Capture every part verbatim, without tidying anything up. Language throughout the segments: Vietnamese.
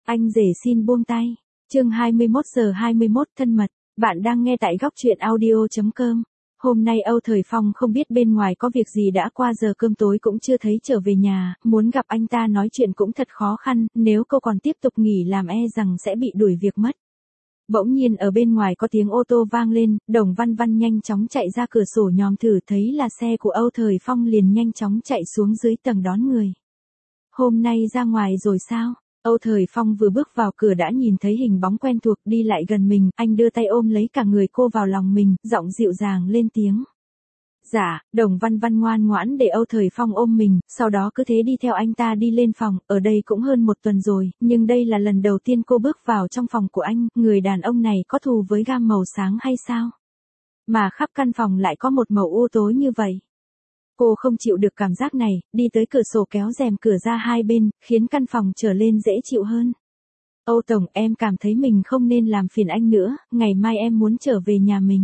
Anh rể xin buông tay. Chương hai mươi mốt giờ hai mươi mốt thân mật. Bạn đang nghe tại góc truyện audio chấm com. Hôm nay Âu Thời Phong không biết bên ngoài có việc gì đã qua giờ cơm tối cũng chưa thấy trở về nhà, muốn gặp anh ta nói chuyện cũng thật khó khăn, nếu cô còn tiếp tục nghỉ làm e rằng sẽ bị đuổi việc mất. Bỗng nhiên ở bên ngoài có tiếng ô tô vang lên, Đồng Văn Văn nhanh chóng chạy ra cửa sổ nhòm thử thấy là xe của Âu Thời Phong liền nhanh chóng chạy xuống dưới tầng đón người. Hôm nay ra ngoài rồi sao? Âu Thời Phong vừa bước vào cửa đã nhìn thấy hình bóng quen thuộc đi lại gần mình, anh đưa tay ôm lấy cả người cô vào lòng mình, giọng dịu dàng lên tiếng. Dạ, Đồng Văn Văn ngoan ngoãn để Âu Thời Phong ôm mình, sau đó cứ thế đi theo anh ta đi lên phòng, ở đây cũng hơn một tuần rồi, nhưng đây là lần đầu tiên cô bước vào trong phòng của anh, người đàn ông này có thù với gam màu sáng hay sao? Mà khắp căn phòng lại có một màu u tối như vậy. Cô không chịu được cảm giác này, đi tới cửa sổ kéo rèm cửa ra hai bên, khiến căn phòng trở lên dễ chịu hơn. Âu Tổng, em cảm thấy mình không nên làm phiền anh nữa, ngày mai em muốn trở về nhà mình.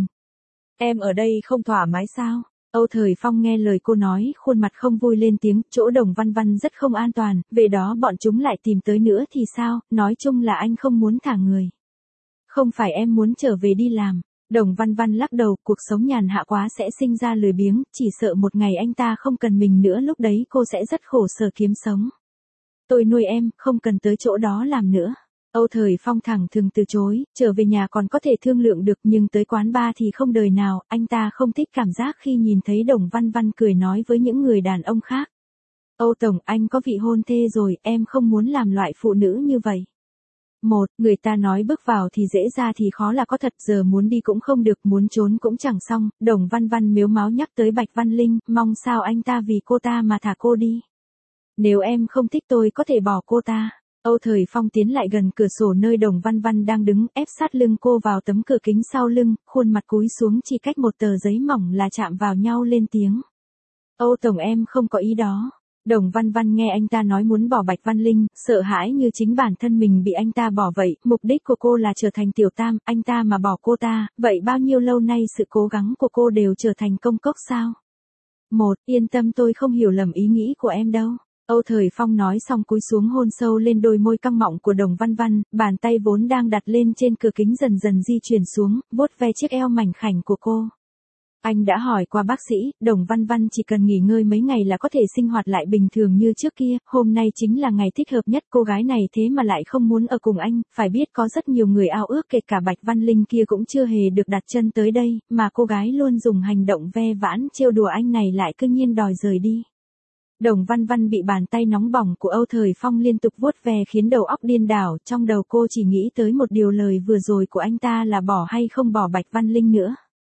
Em ở đây không thoải mái sao? Âu Thời Phong nghe lời cô nói, khuôn mặt không vui lên tiếng, chỗ Đồng Văn Văn rất không an toàn, về đó bọn chúng lại tìm tới nữa thì sao, nói chung là anh không muốn thả người. Không phải em muốn trở về đi làm. Đồng Văn Văn lắc đầu, cuộc sống nhàn hạ quá sẽ sinh ra lười biếng, chỉ sợ một ngày anh ta không cần mình nữa lúc đấy cô sẽ rất khổ sở kiếm sống. Tôi nuôi em, không cần tới chỗ đó làm nữa. Âu Thời Phong thẳng thừng từ chối, trở về nhà còn có thể thương lượng được nhưng tới quán bar thì không đời nào, anh ta không thích cảm giác khi nhìn thấy Đồng Văn Văn cười nói với những người đàn ông khác. Âu Tổng, anh có vị hôn thê rồi, em không muốn làm loại phụ nữ như vậy. Một, người ta nói bước vào thì dễ ra thì khó là có thật, giờ muốn đi cũng không được, muốn trốn cũng chẳng xong. Đồng Văn Văn miếu máu nhắc tới Bạch Văn Linh, mong sao anh ta vì cô ta mà thả cô đi. Nếu em không thích tôi có thể bỏ cô ta. Âu Thời Phong tiến lại gần cửa sổ nơi Đồng Văn Văn đang đứng, ép sát lưng cô vào tấm cửa kính sau lưng, khuôn mặt cúi xuống chỉ cách một tờ giấy mỏng là chạm vào nhau lên tiếng. Âu Tổng, em không có ý đó. Đồng Văn Văn nghe anh ta nói muốn bỏ Bạch Văn Linh, sợ hãi như chính bản thân mình bị anh ta bỏ vậy, mục đích của cô là trở thành tiểu tam, anh ta mà bỏ cô ta, vậy bao nhiêu lâu nay sự cố gắng của cô đều trở thành công cốc sao? Một, yên tâm tôi không hiểu lầm ý nghĩ của em đâu. Âu Thời Phong nói xong cúi xuống hôn sâu lên đôi môi căng mọng của Đồng Văn Văn, bàn tay vốn đang đặt lên trên cửa kính dần dần di chuyển xuống, vuốt ve chiếc eo mảnh khảnh của cô. Anh đã hỏi qua bác sĩ, Đồng Văn Văn chỉ cần nghỉ ngơi mấy ngày là có thể sinh hoạt lại bình thường như trước kia, hôm nay chính là ngày thích hợp nhất, cô gái này thế mà lại không muốn ở cùng anh, phải biết có rất nhiều người ao ước kể cả Bạch Văn Linh kia cũng chưa hề được đặt chân tới đây, mà cô gái luôn dùng hành động ve vãn trêu đùa anh này lại cứ nhiên đòi rời đi. Đồng Văn Văn bị bàn tay nóng bỏng của Âu Thời Phong liên tục vuốt ve khiến đầu óc điên đảo, trong đầu cô chỉ nghĩ tới một điều lời vừa rồi của anh ta là bỏ hay không bỏ Bạch Văn Linh nữa.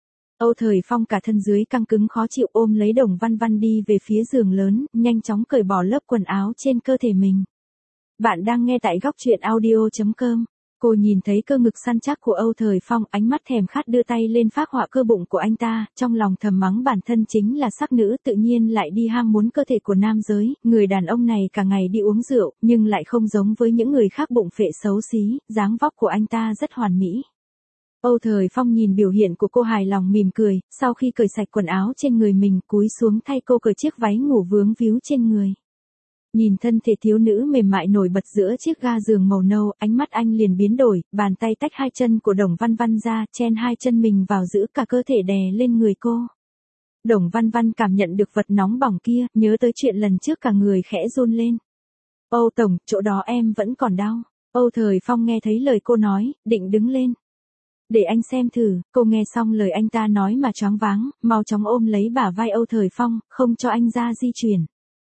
Âu Thời Phong cả thân dưới căng cứng khó chịu ôm lấy Đồng Văn Văn đi về phía giường lớn, nhanh chóng cởi bỏ lớp quần áo trên cơ thể mình. Bạn đang nghe tại góc truyện audio chấm com. Cô nhìn thấy cơ ngực săn chắc của Âu Thời Phong, ánh mắt thèm khát đưa tay lên phác họa cơ bụng của anh ta, trong lòng thầm mắng bản thân chính là sắc nữ tự nhiên lại đi ham muốn cơ thể của nam giới, người đàn ông này cả ngày đi uống rượu, nhưng lại không giống với những người khác bụng phệ xấu xí, dáng vóc của anh ta rất hoàn mỹ. Âu Thời Phong nhìn biểu hiện của cô hài lòng mỉm cười, sau khi cởi sạch quần áo trên người mình cúi xuống thay cô cởi chiếc váy ngủ vướng víu trên người. Nhìn thân thể thiếu nữ mềm mại nổi bật giữa chiếc ga giường màu nâu, ánh mắt anh liền biến đổi, bàn tay tách hai chân của Đồng Văn Văn ra, chen hai chân mình vào giữ cả cơ thể đè lên người cô. Đồng Văn Văn cảm nhận được vật nóng bỏng kia, nhớ tới chuyện lần trước cả người khẽ run lên. Âu Tổng, chỗ đó em vẫn còn đau. Âu Thời Phong nghe thấy lời cô nói, định đứng lên. Để anh xem thử, cô nghe xong lời anh ta nói mà choáng váng, mau chóng ôm lấy bả vai Âu Thời Phong, không cho anh ra di chuyển.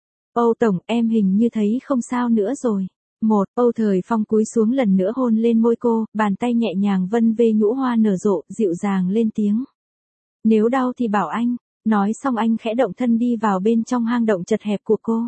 Âu Tổng, em hình như thấy không sao nữa rồi. Một, Âu Thời Phong cúi xuống lần nữa hôn lên môi cô, bàn tay nhẹ nhàng vân về nhũ hoa nở rộ, dịu dàng lên tiếng. Nếu đau thì bảo anh. Nói xong anh khẽ động thân đi vào bên trong hang động chật hẹp của cô.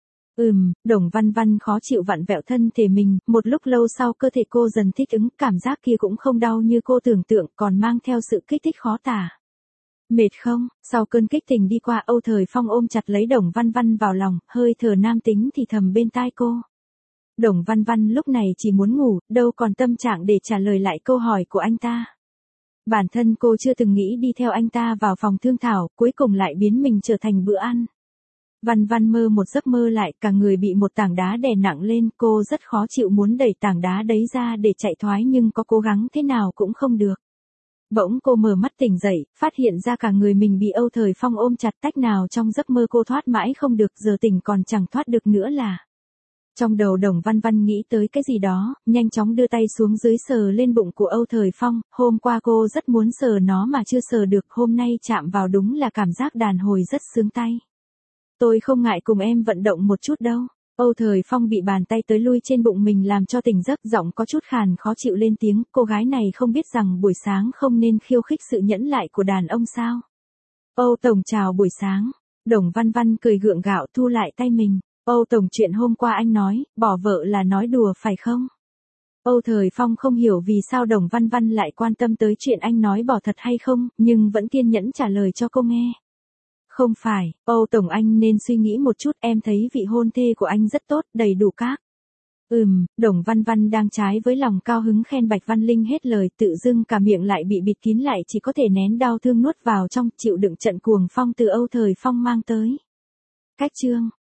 Ừm, Đồng Văn Văn khó chịu vặn vẹo thân thể mình, một lúc lâu sau cơ thể cô dần thích ứng, cảm giác kia cũng không đau như cô tưởng tượng, còn mang theo sự kích thích khó tả. Mệt không? Sau cơn kích tình đi qua, Âu Thời Phong ôm chặt lấy Đồng Văn Văn vào lòng, hơi thở nam tính thì thầm bên tai cô. Đồng Văn Văn lúc này chỉ muốn ngủ, đâu còn tâm trạng để trả lời lại câu hỏi của anh ta. Bản thân cô chưa từng nghĩ đi theo anh ta vào phòng thương thảo, cuối cùng lại biến mình trở thành bữa ăn. Văn Văn mơ một giấc mơ lại, cả người bị một tảng đá đè nặng lên, cô rất khó chịu muốn đẩy tảng đá đấy ra để chạy thoái nhưng có cố gắng thế nào cũng không được. Bỗng cô mở mắt tỉnh dậy, phát hiện ra cả người mình bị Âu Thời Phong ôm chặt, tách nào trong giấc mơ cô thoát mãi không được, giờ tỉnh còn chẳng thoát được nữa là. Trong đầu Đồng Văn Văn nghĩ tới cái gì đó, nhanh chóng đưa tay xuống dưới sờ lên bụng của Âu Thời Phong, hôm qua cô rất muốn sờ nó mà chưa sờ được, hôm nay chạm vào đúng là cảm giác đàn hồi rất sướng tay. Tôi không ngại cùng em vận động một chút đâu. Âu Thời Phong bị bàn tay tới lui trên bụng mình làm cho tỉnh giấc, giọng có chút khàn khó chịu lên tiếng, cô gái này không biết rằng buổi sáng không nên khiêu khích sự nhẫn lại của đàn ông sao. Âu Tổng chào buổi sáng. Đồng Văn Văn cười gượng gạo thu lại tay mình. Âu Tổng, chuyện hôm qua anh nói, bỏ vợ là nói đùa phải không? Âu Thời Phong không hiểu vì sao Đồng Văn Văn lại quan tâm tới chuyện anh nói bỏ thật hay không, nhưng vẫn kiên nhẫn trả lời cho cô nghe. Không phải, Âu Tổng anh nên suy nghĩ một chút, em thấy vị hôn thê của anh rất tốt, đầy đủ các. Ừm, Đồng Văn Văn đang trái với lòng cao hứng khen Bạch Văn Linh hết lời, tự dưng cả miệng lại bị bịt kín lại, chỉ có thể nén đau thương nuốt vào trong, chịu đựng trận cuồng phong từ Âu Thời Phong mang tới. Cách chương